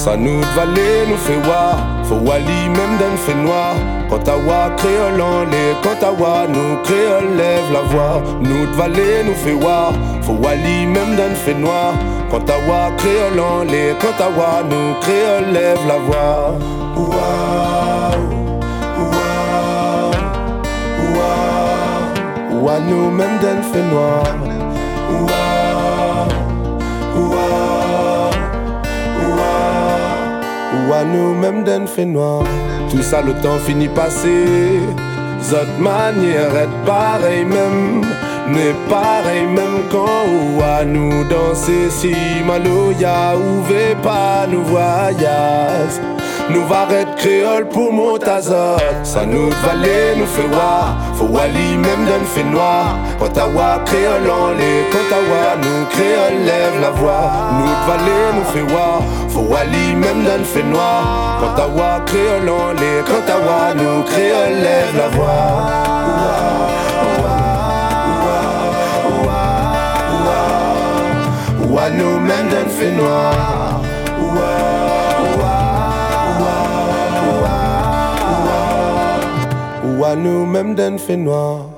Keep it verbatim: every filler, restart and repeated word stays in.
Ça nous valait, nous fait voir. Faut wali même d'un fait noir. Quand à wa créole en les, quand à wa nous créole lève la voix. Nous valait, nous fait voir. Faut wali même d'un fait noir. Quand à wa créole en les, quand à wa nous créole lève la voix. Waouh, waouh, waouh. Wa nous même d'un fait noir. Ou à nous-mêmes d'un fait noir. Tout ça le temps finit passé. Zot manière est pareil même. N'est pareil même quand ou à nous danser. Si maloya ouvé pas nous voyage. Nous va être créole pour Montazot. Ça nous valait, nous fait voir. Faut wali même d'un fait noir. Quand à wa créole en les, quand à wa nous créole lève la voix. Nous valait, nous fait voir. Faut wali même d'un fait noir. Quand à wa créole en les, quand à wa nous créole lève la voix. Ou à nous même d'un fait noir. Ou à nous même d'un fait noir.